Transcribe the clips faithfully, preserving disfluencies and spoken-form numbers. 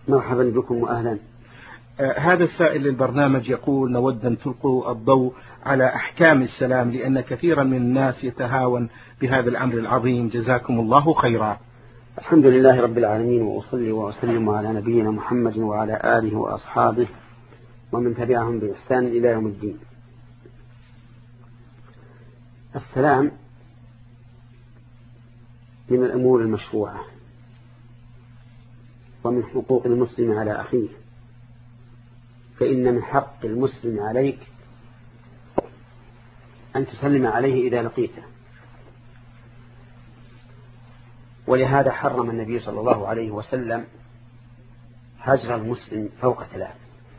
مرحبا بكم وأهلا. آه هذا السائل للبرنامج يقول: نود أن تلقوا الضوء على أحكام السلام، لأن كثيرا من الناس يتهاون بهذا الأمر العظيم، جزاكم الله خيرا. الحمد لله رب العالمين، وأصلي وأسلم على نبينا محمد وعلى آله وأصحابه ومن تبعهم بإحسان إلى يوم الدين. السلام من الأمور المشروعة ومن حقوق المسلم على أخيه، فإن من حق المسلم عليك أن تسلم عليه إذا لقيته، ولهذا حرم النبي صلى الله عليه وسلم هجر المسلم فوق ثلاث،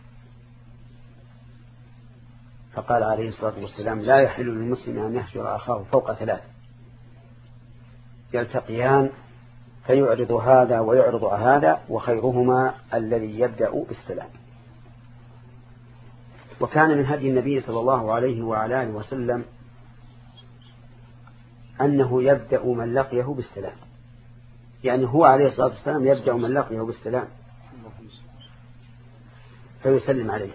فقال عليه الصلاة والسلام: لا يحل للمسلم أن يهجر أخاه فوق ثلاث، يلتقيان فيعرض هذا ويعرض هذا، وخيرهما الذي يبدأ بالسلام. وكان من هدي النبي صلى الله عليه وعلى آله وسلم أنه يبدأ من لقيه بالسلام، يعني هو عليه الصلاة والسلام يبدأ من لقيه بالسلام فيسلم عليه.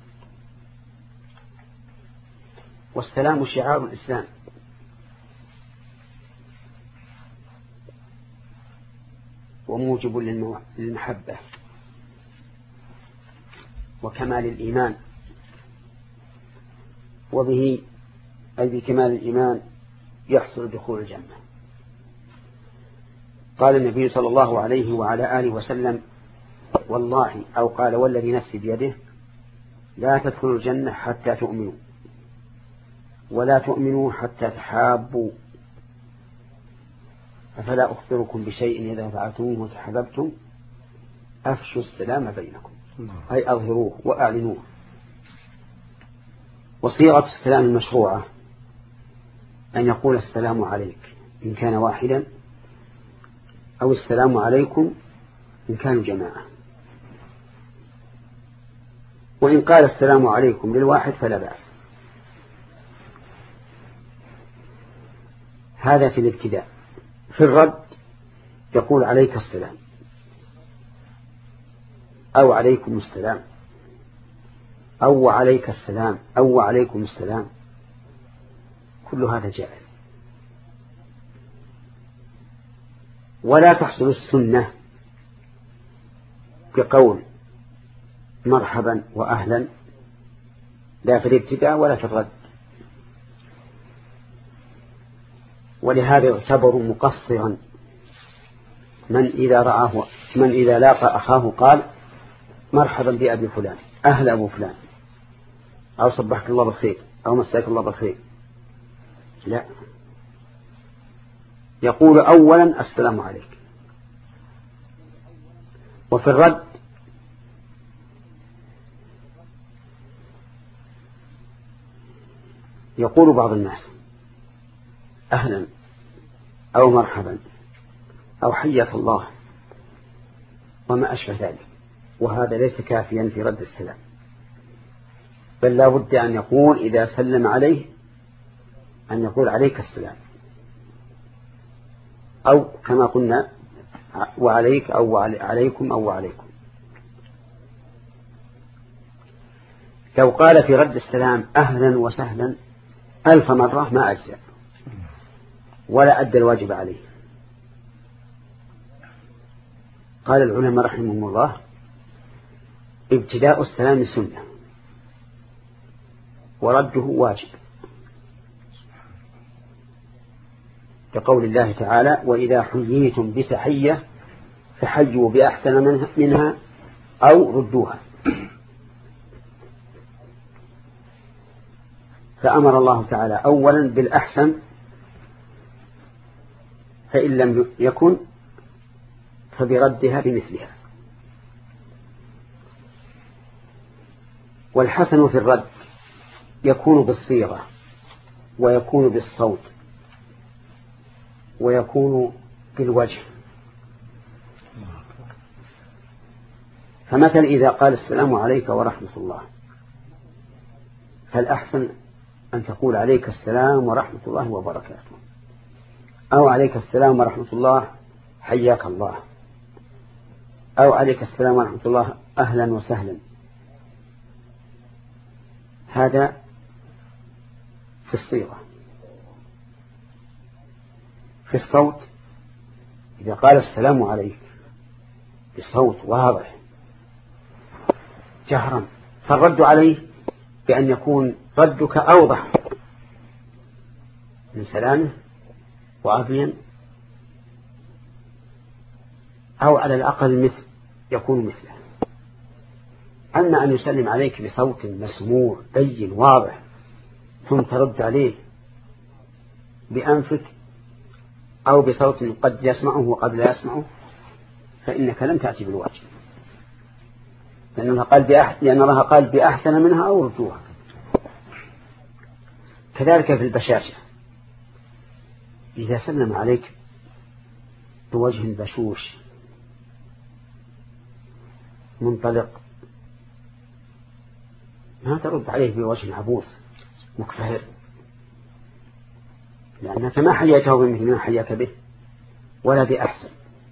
والسلام شعار الإسلام، وموجب للمحبة وكمال الإيمان، وبه أي بكمال الإيمان يحصل دخول الجنة. قال النبي صلى الله عليه وعلى آله وسلم: والله، أو قال والذي نفسي بيده، لا تدخلوا الجنة حتى تؤمنوا، ولا تؤمنوا حتى تحابوا، أفلا أخبركم بشيء إذا فعلتموه وتحاببتم، أفشوا السلام بينكم، أي أظهروه وأعلنوه. وصيغة السلام المشروعة أن يقول: السلام عليك إن كان واحدا، أو السلام عليكم إن كانوا جماعة. وإن قال السلام عليكم للواحد فلا بأس. هذا في الابتداء. في الرد يقول: عليك السلام، أو عليكم السلام، أو عليك السلام، أو عليكم السلام، كل هذا جائز. ولا تحصل السنة بقول مرحبا وأهلا، لا في الابتداء ولا في الرد. ولهذا يعتبر مقصرا من إذا رآه من إذا لاقى أخاه قال: مرحبا بأبي فلان، أهل أبو فلان، أو صبحك الله بالخير، أو مساك الله بالخير. لا، يقول أولا: السلام عليك. وفي الرد يقول بعض الناس: أهلا، أو مرحبا، أو حياك الله، وما أشبه ذلك. وهذا ليس كافيا في رد السلام، بل لا بد أن يقول إذا سلم عليه أن يقول: عليك السلام، أو كما قلنا: وعليك، أو عليكم، أو عليكم. لو قال في رد السلام: أهلا وسهلا ألف مرة ما أجزأ ولا أدى الواجب عليه. قال العلماء رحمهم الله: ابتداء السلام سنة، ورده واجب، كقول الله تعالى: وإذا حييتم بتحية فحيوا بأحسن منها أو ردوها. فأمر الله تعالى أولا بالأحسن، فإن لم يكن فبردها بمثلها. والحسن في الرد يكون بالصيغة، ويكون بالصوت، ويكون بالوجه. فمثلا إذا قال: السلام عليك ورحمة الله، فالأحسن أن تقول: عليك السلام ورحمة الله وبركاته، أو عليك السلام ورحمة الله حياك الله. أو عليك السلام ورحمة الله أهلا وسهلا. هذا في الصيغة. في الصوت إذا قال السلام عليك بصوت واضح جهرا، فالرد عليه بأن يكون ردك أوضح من سلامه وعافيا، أو على الأقل مثل يكون مثله. أما أن يسلم عليك بصوت مسموع بين واضح ثم ترد عليه بأنفك أو بصوت قد يسمعه وقد لا يسمعه، فإنك لم تأتي بالواجب، لأن الله قال بأحسن, لأن الله قال بأحسن منها أو ردوها. كذلك في البشاشة، إذا سلم عليك بوجه بشوش منطلق ما ترد عليه بوجه عبوس مكفهر، لأنك ما حييته بمثل ما حياك به ولا بأحسن.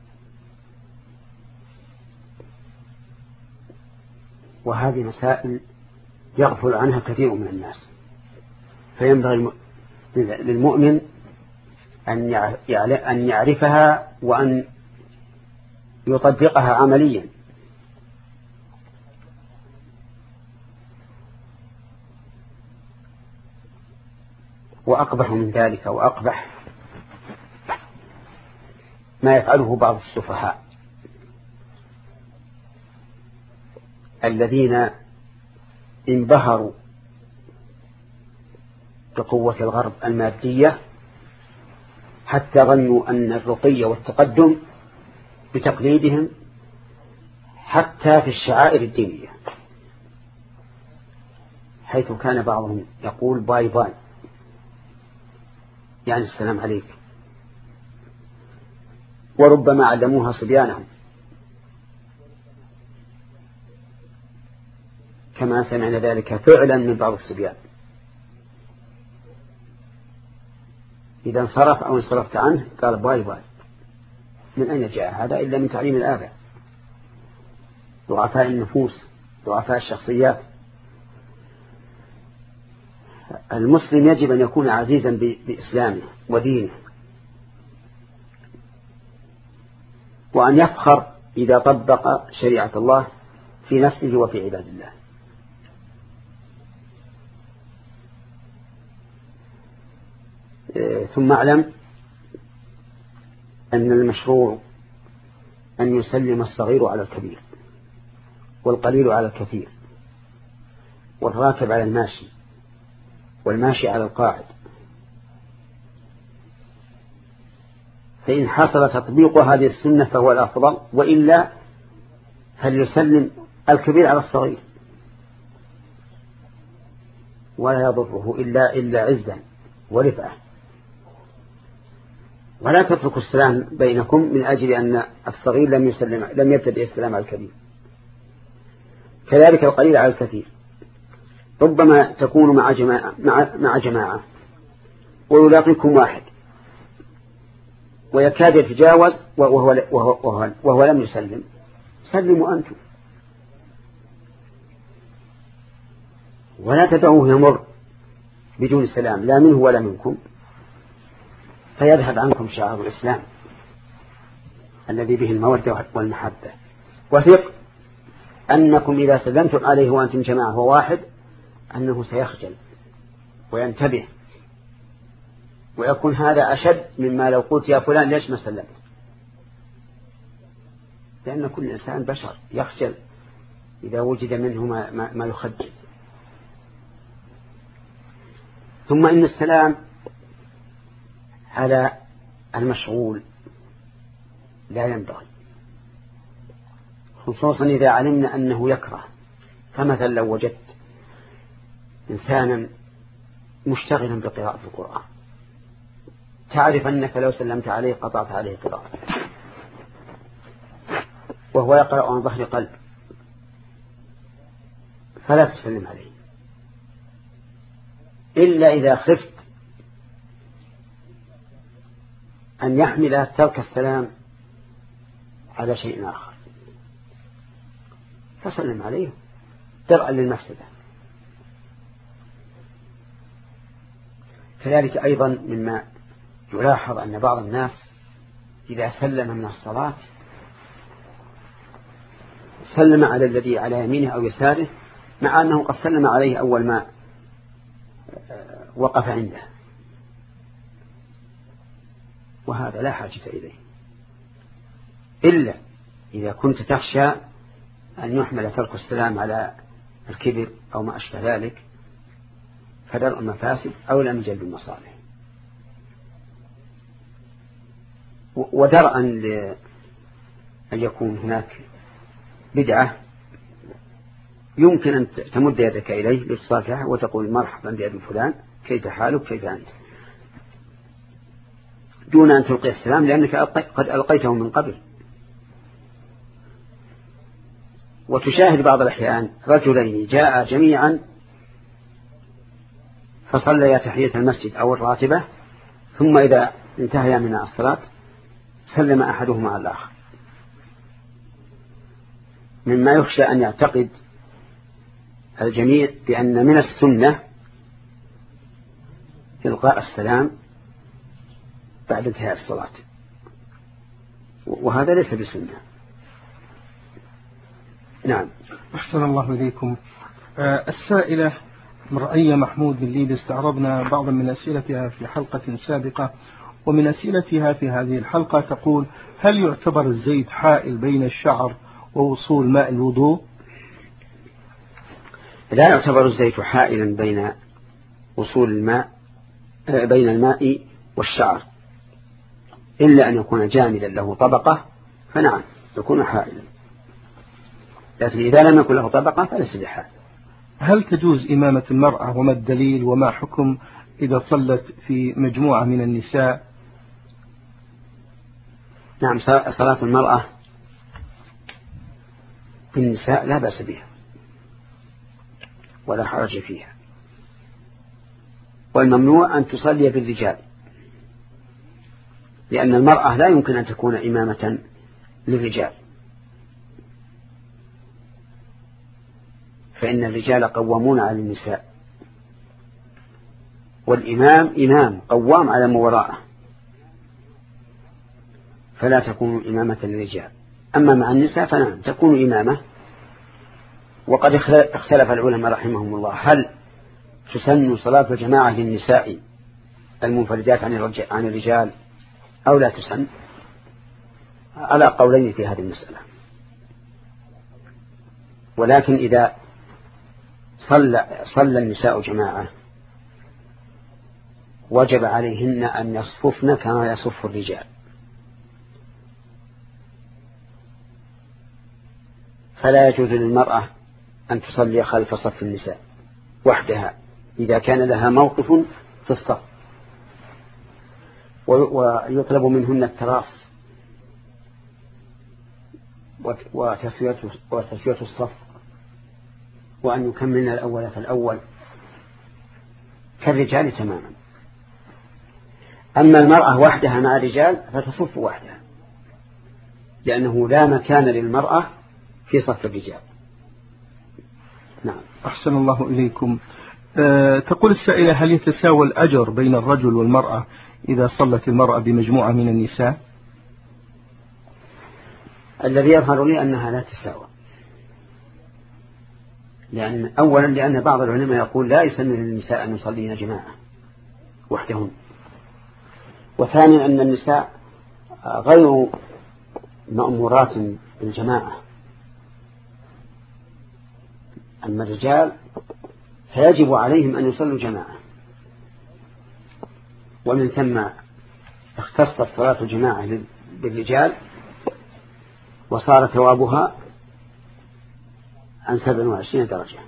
وهذه مسائل يغفل عنها كثير من الناس، فينبغي للمؤمن أن يعرفها وأن يطبقها عمليا. وأقبح من ذلك وأقبح ما يفعله بعض السفهاء الذين انبهروا بقوة الغرب المادية حتى ظنوا أن الرقي والتقدم بتقليدهم حتى في الشعائر الدينية، حيث كان بعضهم يقول باي باي يعني السلام عليك، وربما علموها صبيانهم كما سمعنا ذلك فعلا من بعض الصبيان، إذا انصرف أو انصرفت عنه قال باي باي. من أين جاء هذا إلا من تعليم الآباء ضعفاء النفوس ضعفاء الشخصيات. المسلم يجب أن يكون عزيزا بإسلامه ودينه، وأن يفخر إذا طبق شريعة الله في نفسه وفي عباد الله. ثم اعلم أن المشروع أن يسلم الصغير على الكبير والقليل على الكثير والراكب على الماشي والماشي على القاعد، فإن حصل تطبيق هذه السنة فهو الأفضل، وإلا هل يسلم الكبير على الصغير ولا يضره إلا, إلا عزا ورفعة. ولا تتركوا السلام بينكم من أجل أن الصغير لم يسلم لم يبتدئ السلام على الكبير. كذلك القليل على الكثير، ربما تكونوا مع جماعة, مع, مع جماعة ويلاقيكم واحد ويكاد يتجاوز وهو, وهو, وهو, وهو لم يسلم، سلموا أنتم ولا تدعوه يمر بدون السلام لا منه ولا منكم، فيذهب عنكم شعار الإسلام الذي به المودة والمحبة. وثق أنكم إذا سلمتم عليه وأنتم جماعة وواحد أنه سيخجل وينتبه، ويكون هذا أشد مما لو قلت يا فلان ليش ما سلمت، لأن كل إنسان بشر يخجل إذا وجد منه ما, ما, ما يخجل. ثم إن السلام على المشغول لا ينبغي، خصوصا إذا علمنا أنه يكره. فمثلا لو وجدت إنسانا مشتغلا بقراءة القرآن تعرف أنك لو سلمت عليه قطعت عليه قراءة، وهو يقرأ عن ظهر قلب، فلا تسلم عليه إلا إذا خفت أن يحمل ترك السلام على شيء آخر، فسلم عليه درءا للمفسدة. كذلك أيضا مما يلاحظ أن بعض الناس إذا سلم من الصلاة سلم على الذي على يمينه أو يساره، مع أنه قد سلم عليه أول ما وقف عنده، وهذا لا حاجة إليه، إلا إذا كنت تخشى أن يحمل ترك السلام على الكبر أو ما أشبه ذلك، فدرء المفاسد أولى من جلب المصالح. ودرءا لأن يكون هناك بدعة يمكن أن تمد يدك إليه لتصافحه وتقول مرحبا بأبي فلان، كيف حالك، كيف أنت، دون أن تلقي السلام، لأنك قد ألقيته من قبل. وتشاهد بعض الأحيان رجلين جاء جميعا فصليا تحية المسجد أو الراتبة، ثم إذا انتهيا من الصلاة سلم أحدهما على الآخر، مما يخشى أن يعتقد الجميع بأن من السنة إلقاء السلام بعد انتهاء الصلاة، وهذا ليس بسنة. نعم. أحسن الله إليكم. آه السائلة مرأية محمود من ليد استعرضنا بعضا من أسئلتها في حلقة سابقة، ومن أسئلتها في هذه الحلقة تقول: هل يعتبر الزيت حائل بين الشعر ووصول ماء الوضوء؟ لا يعتبر الزيت حائلا بين وصول الماء بين الماء والشعر، إلا أن يكون جامدا له طبقة فنعم يكون حائلا، لكن إذا لم يكن له طبقة فليس بحائل. هل تجوز إمامة المرأة وما الدليل وما حكم إذا صلت في مجموعة من النساء؟ نعم، صلاة المرأة بالنساء لا بأس بها ولا حرج فيها، والممنوع أن تصلي بالرجال، لأن المرأة لا يمكن أن تكون إمامة للرجال، فإن الرجال قوامون على النساء، والإمام إمام قوام على ما وراءه، فلا تكون إمامة للرجال. أما مع النساء فنعم تكون إمامة. وقد اختلف العلماء رحمهم الله هل تسن صلاة الجماعة للنساء المنفردات عن الرجال أو لا تسن، على قولين في هذه المسألة. ولكن إذا صلى, صلى النساء جماعة وجب عليهن أن يصففن كما يصف الرجال، فلا يجوز للمرأة أن تصلي خلف صف النساء وحدها إذا كان لها موقف في الصف، ويطلب منهن التراص وتسوية الصف، وأن يكملن الأول فالأول كالرجال تماما. أما المرأة وحدها مع الرجال فتصف وحدها، لأنه لا مكان للمرأة في صف الرجال. نعم. أحسن الله إليكم. أه تقول السائلة: هل يتساوى الأجر بين الرجل والمرأة إذا صلت المرأة بمجموعة من النساء؟ الذي يظهر لي أنها لا تساوى، لأن أولا لأن بعض العلماء يقول لا يسن للنساء أن يصلين جماعة وحدهن، وثانيا أن النساء غير مأمورات بالجماعة، أما الرجال فيجب عليهم أن يصلوا جماعة، ومن ثم اختصت صلاة الجماعة بالرجال وصار ثوابها عن سبع وعشرين درجة.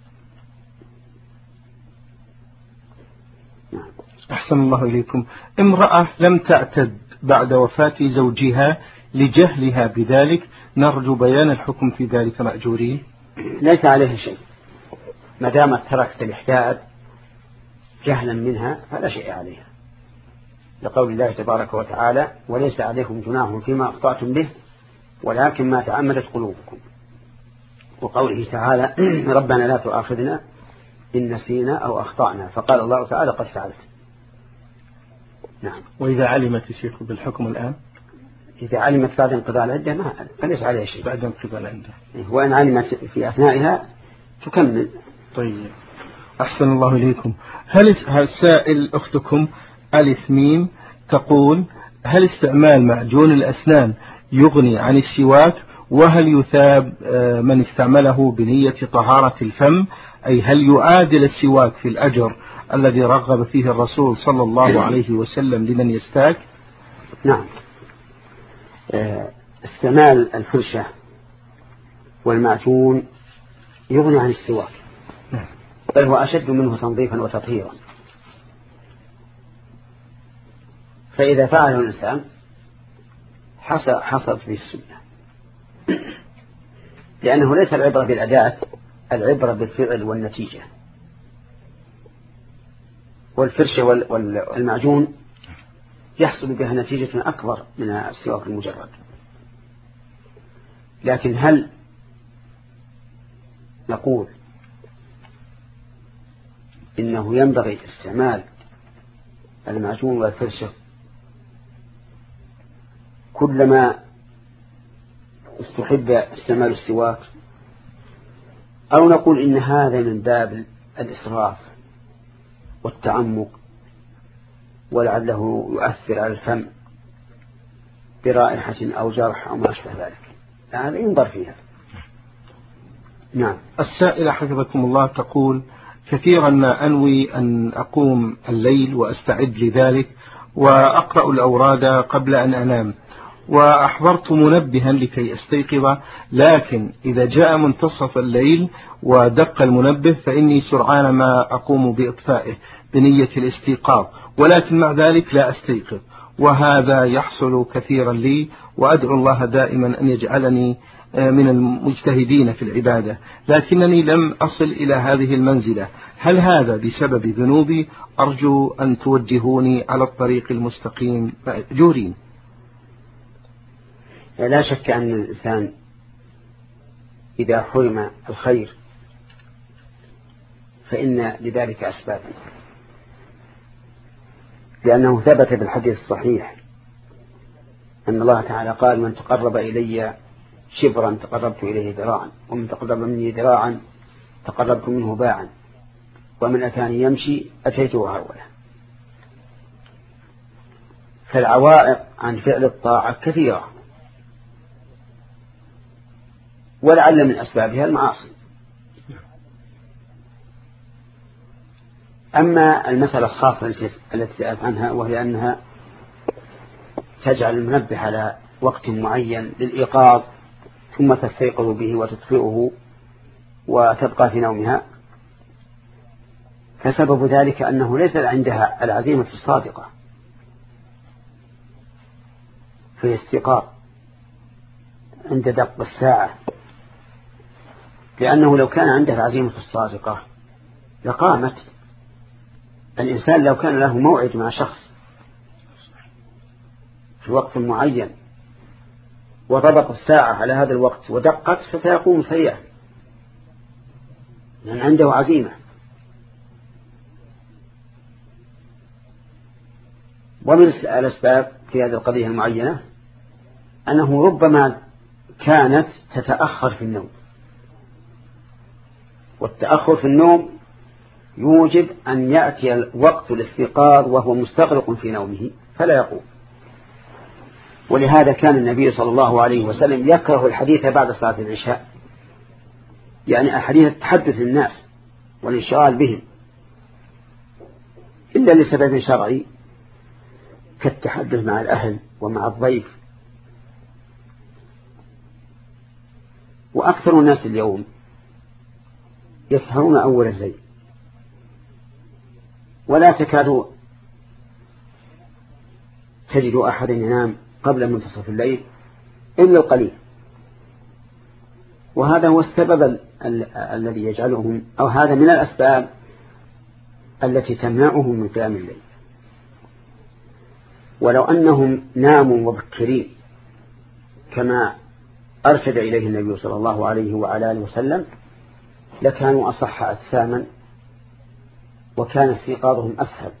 نعم. أحسن الله إليكم. امرأة لم تعتد بعد وفاة زوجها لجهلها بذلك، نرجو بيان الحكم في ذلك مأجورين. ليس عليها شيء ما دامت تركت الإحداد جهلا منها فلا شيء عليها، لقول الله تبارك وتعالى: وليس عليكم جناح فيما أخطأتم به ولكن ما تعمدت قلوبكم. وقوله تعالى ربنا لا تؤاخذنا إن نسينا أو أخطأنا، فقال الله تعالى قد فعلت. نعم. وإذا علمت الشيخ بالحكم الآن، إذا علمت بعد انقضاء العدة ما فليس عليها شيء. بعد انقضاء العدة، وإن علمت في أثنائها تكمل. طيب، أحسن الله إليكم. هل السائل أختكم ألف ميم تقول هل استعمال معجون الأسنان يغني عن السواك؟ وهل يثاب من استعمله بنية طهارة الفم؟ أي هل يعادل السواك في الأجر الذي رغب فيه الرسول صلى الله عليه وسلم لمن يستاك؟ نعم. استعمال الفرشة والمعجون يغني عن السواك، بل هو أشد منه تنظيفا وتطهيرا. فإذا فعله الإنسان حصلت به السنة، لأنه ليس العبرة بالأداة، العبرة بالفعل والنتيجة. والفرشة والمعجون يحصل بها نتيجة أكبر من السواك المجرد. لكن هل نقول إنه ينبغي استعمال المعجون والفرشة كلما استحب استعمال السواك، أو نقول إن هذا من باب الإسراف والتعمق ولعله يؤثر على الفم برائحة أو جرح أو ما أشبه ذلك؟ هذا ينظر فيها. نعم. السائلة حفظكم الله تقول كثيرا ما أنوي أن أقوم الليل وأستعد لذلك وأقرأ الأوراد قبل أن أنام، وأحضرت منبها لكي أستيقظ، لكن إذا جاء منتصف الليل ودق المنبه فإني سرعان ما أقوم بإطفائه بنية الاستيقاظ، ولكن مع ذلك لا أستيقظ، وهذا يحصل كثيرا لي، وأدعو الله دائما أن يجعلني من المجتهدين في العبادة، لكنني لم أصل إلى هذه المنزلة. هل هذا بسبب ذنوبي؟ أرجو أن توجهوني على الطريق المستقيم مأجورين. لا شك أن الإنسان إذا حرم الخير فإن لذلك أسبابا، لأنه ثبت بالحديث الصحيح أن الله تعالى قال من تقرب إلي شبرا تقربت إليه ذراعا، ومن تقرب مني ذراعا تقربت منه باعا، ومن أتاني يمشي أتيته هرولا. فالعوائق عن فعل الطاعة كثيرة، ولعل من أسبابها المعاصي. أما المسألة الخاصة التي سألت عنها، وهي أنها تجعل المنبه على وقت معين للإيقاظ ثم تستيقظ به وتطفئه وتبقى في نومها، فسبب ذلك أنه ليس عندها العزيمة الصادقة في الاستيقاظ عند دق الساعة، لأنه لو كان عندها العزيمة الصادقة لقامت. الإنسان لو كان له موعد مع شخص في وقت معين وضبط الساعة على هذا الوقت ودقت فسيقوم سريعا، لأن عنده عزيمة. ومن الأسباب في هذه القضية المعينة أنه ربما كانت تتأخر في النوم، والتأخر في النوم يوجب أن يأتي وقت الاستيقاظ وهو مستغرق في نومه فلا يقوم. ولهذا كان النبي صلى الله عليه وسلم يكره الحديث بعد صلاة العشاء، يعني أحاديث التحدث للناس والانشغال بهم، إلا لسبب شرعي كالتحدث مع الأهل ومع الضيف. وأكثر الناس اليوم يسهرون أول الليل، ولا تكاد تجد أحد ينام قبل منتصف الليل إلا القليل، وهذا هو السبب ال ال الذي يجعلهم، أو هذا من الأسباب التي تمنعهم من قيام الليل. ولو أنهم ناموا مبكرين كما أرشد إليه النبي صلى الله عليه وعلى آله وسلم لكانوا أصح أجساما وكان استيقاظهم أسهل.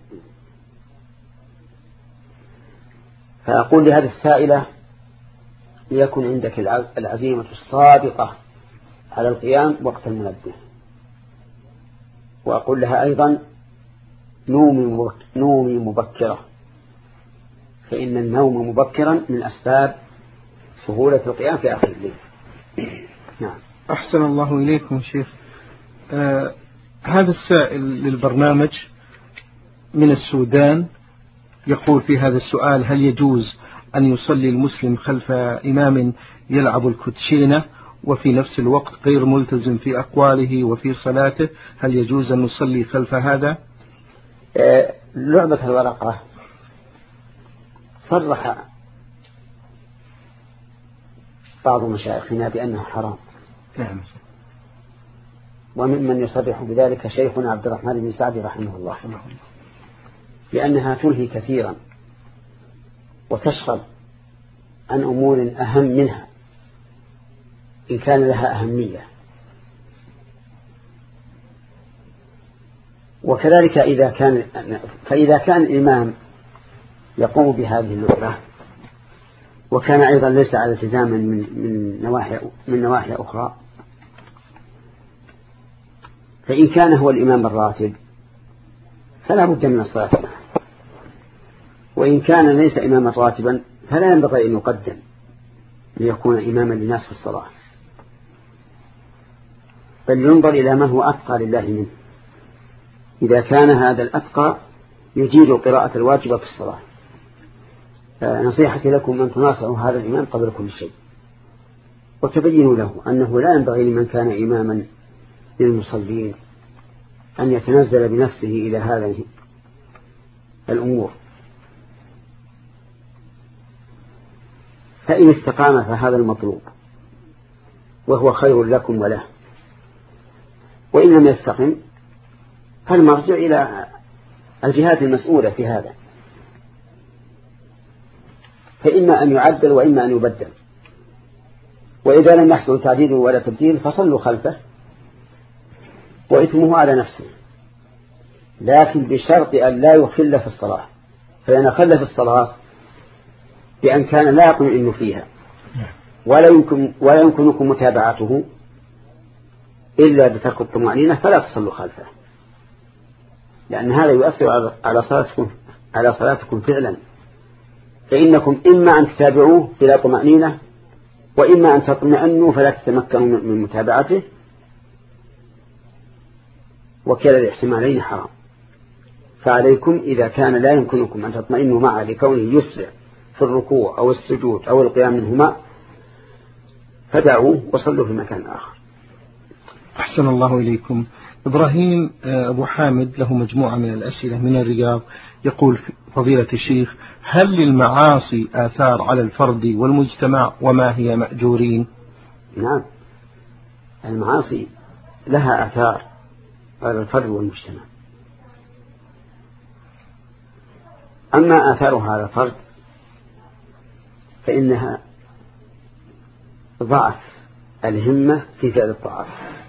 فأقول لهذه السائلة ليكن عندك العزيمة الصادقة على القيام وقت المنبه. وأقول لها أيضا نومي مبكرة، فإن النوم مبكرا من أسباب سهولة القيام في آخر الليل. نعم. أحسن الله إليكم شيخ. آه هذا السائل للبرنامج من السودان يقول في هذا السؤال: هل يجوز أن يصلي المسلم خلف إمام يلعب الكوتشينة وفي نفس الوقت غير ملتزم في أقواله وفي صلاته؟ هل يجوز أن نصلي خلف هذا؟ آه لعبة الورقة صرح بعض مشايخنا بأنه حرام. نعم. وممن يصرح بذلك شيخنا عبد الرحمن بن سعد رحمه الله، لأنها تلهي كثيرا وتشغل عن أمور أهم منها إن كان لها أهمية. وكذلك إذا كان فإذا كان الإمام يقوم بهذه اللعبة وكان أيضا ليس على التزام من من نواحي من نواحي أخرى، فإن كان هو الإمام الراتب فلا بد من الصلاة معه، وإن كان ليس إماما راتبا فلا ينبغي أن يقدم ليكون إماما للناس في الصلاة، بل ينظر إلى من هو أتقى لله منه. إذا كان هذا الأتقى يجيد قراءة الواجبة في الصلاة. نصيحتي لكم أن تناصروا هذا الإمام قبل كل شيء، وتبينوا له أنه لا ينبغي لمن كان إماما للمصلين أن يتنزل بنفسه إلى هذه الأمور. فإن استقام فهذا المطلوب وهو خير لكم وله، وإن لم يستقم فالمرجع إلى الجهات المسؤولة في هذا، فإما أن يعدل وإما أن يبدل. وإذا لم يحصل تعديل ولا تبديل فصلوا خلفه وإثمه على نفسه، لكن بشرط أن لا يخل في الصلاة، فإن خل في الصلاة بأن كان لا يطمئن فيها ولا يمكن ولا يمكنكم متابعته إلا بترك الطمأنينة فلا تصلوا خلفه، لأن هذا يؤثر على صلاتكم على صلاتكم فعلا. فإنكم إما أن تتابعوه بلا طمأنينة وإما أن تطمئنوا فلا تتمكنوا من متابعته، وكلا الاحتمالين حرام. فعليكم إذا كان لا يمكنكم أن تطمئنوا معه لكونه يسرع في الركوع أو السجود أو القيام منهما فدعوه وصلوا في مكان آخر. أحسن الله إليكم. إبراهيم أبو حامد له مجموعة من الأسئلة من الرياض، يقول فضيلة الشيخ: هل للمعاصي آثار على الفرد والمجتمع وما هي مأجورين؟ نعم، المعاصي لها آثار على الفرد والمجتمع. أما آثارها على الفرد فإنها ضعف الهمة في فعل الطاعات،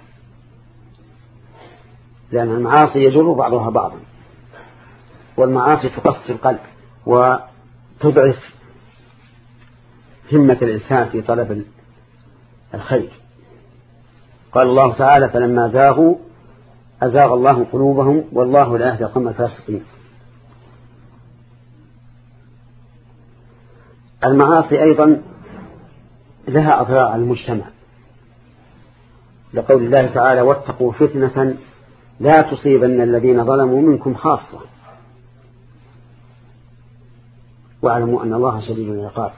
لأن المعاصي يجر بعضها بعضا، والمعاصي تقسي القلب وتضعف همة الإنسان في طلب الخير. قال الله تعالى: فلما زاغوا أزاغ الله قلوبهم والله لا يهدي القوم الفاسقين. المعاصي أيضا لها أضرار على المجتمع، لقول الله تعالى: واتقوا فتنة لا تصيبن الذين ظلموا منكم خاصة واعلموا أن الله شديد العقاب.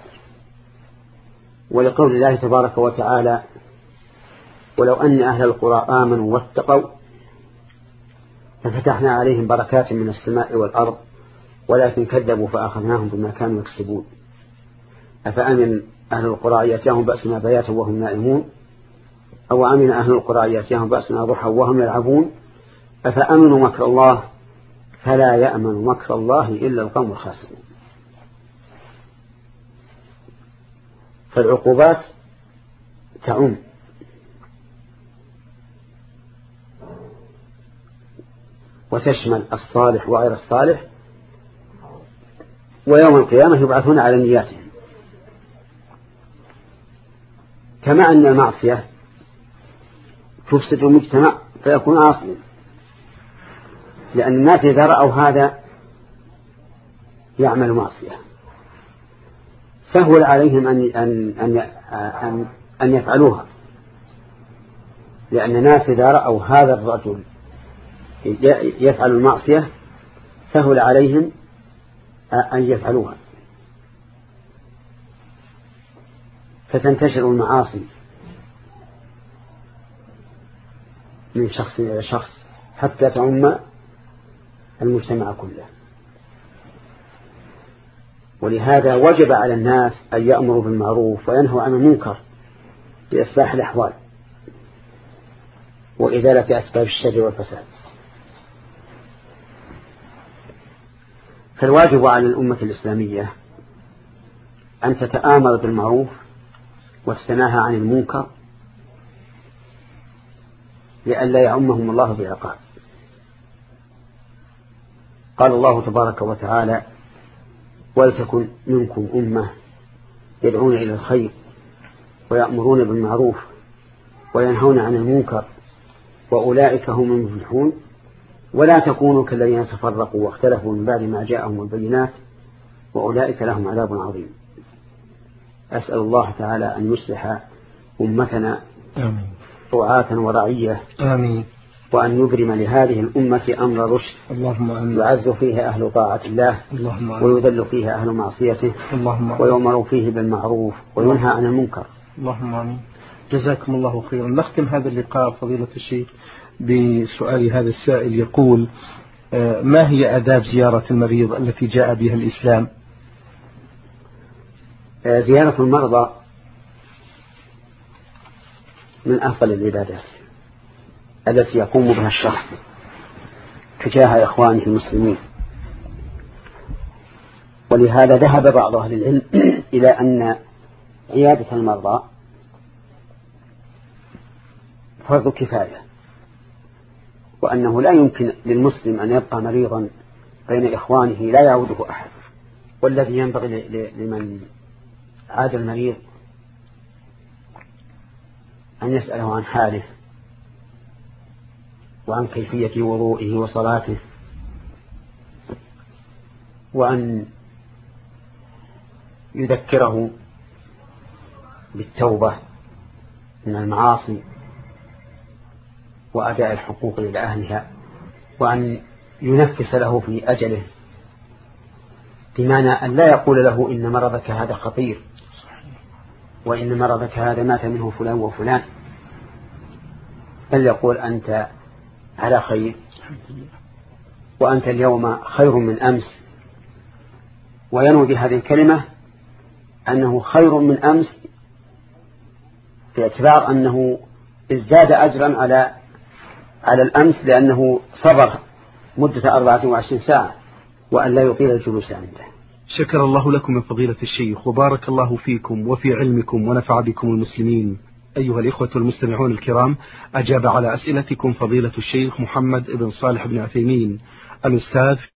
ولقول الله تبارك وتعالى: ولو أن أهل القرى آمنوا واتقوا ففتحنا عليهم بركات من السماء والأرض ولكن كذبوا فأخذناهم بما كانوا يكسبون. أفأمن أهل القرى يأتيهم بأسنا بياتا وهم نائمون أو أمن أهل القرى يأتيهم بأسنا ضحى وهم يلعبون أفأمنوا مكر الله فلا يأمن مكر الله إلا القوم الخاسرون. فالعقوبات تعم وتشمل الصالح وغير الصالح، ويوم القيامة يبعثون على نياتهم. كما أن المعصية تفسد المجتمع فيكون عاصيا، لأن الناس إذا رأوا هذا يعمل معصية سهل عليهم أن أن أن أن, أن يفعلوها، لأن الناس إذا رأوا هذا الرجل يفعل المعصية سهل عليهم أن يفعلوها، فتنتشر المعاصي من شخص إلى شخص حتى تعم المجتمع كله. ولهذا وجب على الناس أن يأمروا بالمعروف وينهوا عن المنكر لإصلاح الأحوال وإزالة أسباب الشر والفساد. فالواجب على الأمة الإسلامية أن تتآمر بالمعروف وتتناهى عن المنكر لئلا يعمهم الله بعقاب. قال الله تبارك وتعالى: ولتكن منكم أمة يدعون إلى الخير ويأمرون بالمعروف وينهون عن المنكر وأولئك هم المفلحون ولا تكونوا كالذين تفرقوا واختلفوا من بعد ما جاءهم البينات وأولئك لهم عذاب عظيم. أسأل الله تعالى أن يصلح أمتنا رعاة ورعية آمين، وأن يبرم لهذه الأمة أمر رشد اللهم آمين، يعز فيها أهل طاعة الله اللهم آمين، ويذل فيها أهل معصيته اللهم آمين، ويؤمر فيه بالمعروف وينهى عن المنكر. اللهم آمين. جزاكم الله خيرا. نختم هذا اللقاء فضيلة الشيخ بسؤال هذا السائل يقول: ما هي آداب زيارة المريض التي جاء بها الإسلام؟ زيارة المرضى من أفضل العبادات التي يقوم بها الشخص تجاه إخوانه المسلمين، ولهذا ذهب بعض أهل العلم إلى أن عيادة المرضى فرض كفاية، وأنه لا يمكن للمسلم أن يبقى مريضا بين إخوانه لا يعوده أحد، والذي ينبغي لمن عاد المريض أن يسأله عن حاله وعن كيفية وضوئه وصلاته، وأن يذكره بالتوبة من المعاصي وأداء الحقوق إلى أهلها، وأن ينفس له في أجله، بمعنى أن لا يقول له إن مرضك هذا خطير وإن مرضك هذا مات منه فلان وفلان، بل يقول أنت على خير وأنت اليوم خير من أمس، وينوي بهذه الكلمة أنه خير من أمس باعتبار أنه ازداد أجرا على على الأمس لأنه صبر مدة أربعة وعشرين ساعة وأن لا يطيل الجلوس عنده. شكر الله لكم من فضيلة الشيخ وبارك الله فيكم وفي علمكم ونفع بكم المسلمين. أيها الإخوة المستمعون الكرام، أجاب على أسئلتكم فضيلة الشيخ محمد بن صالح بن عثيمين الأستاذ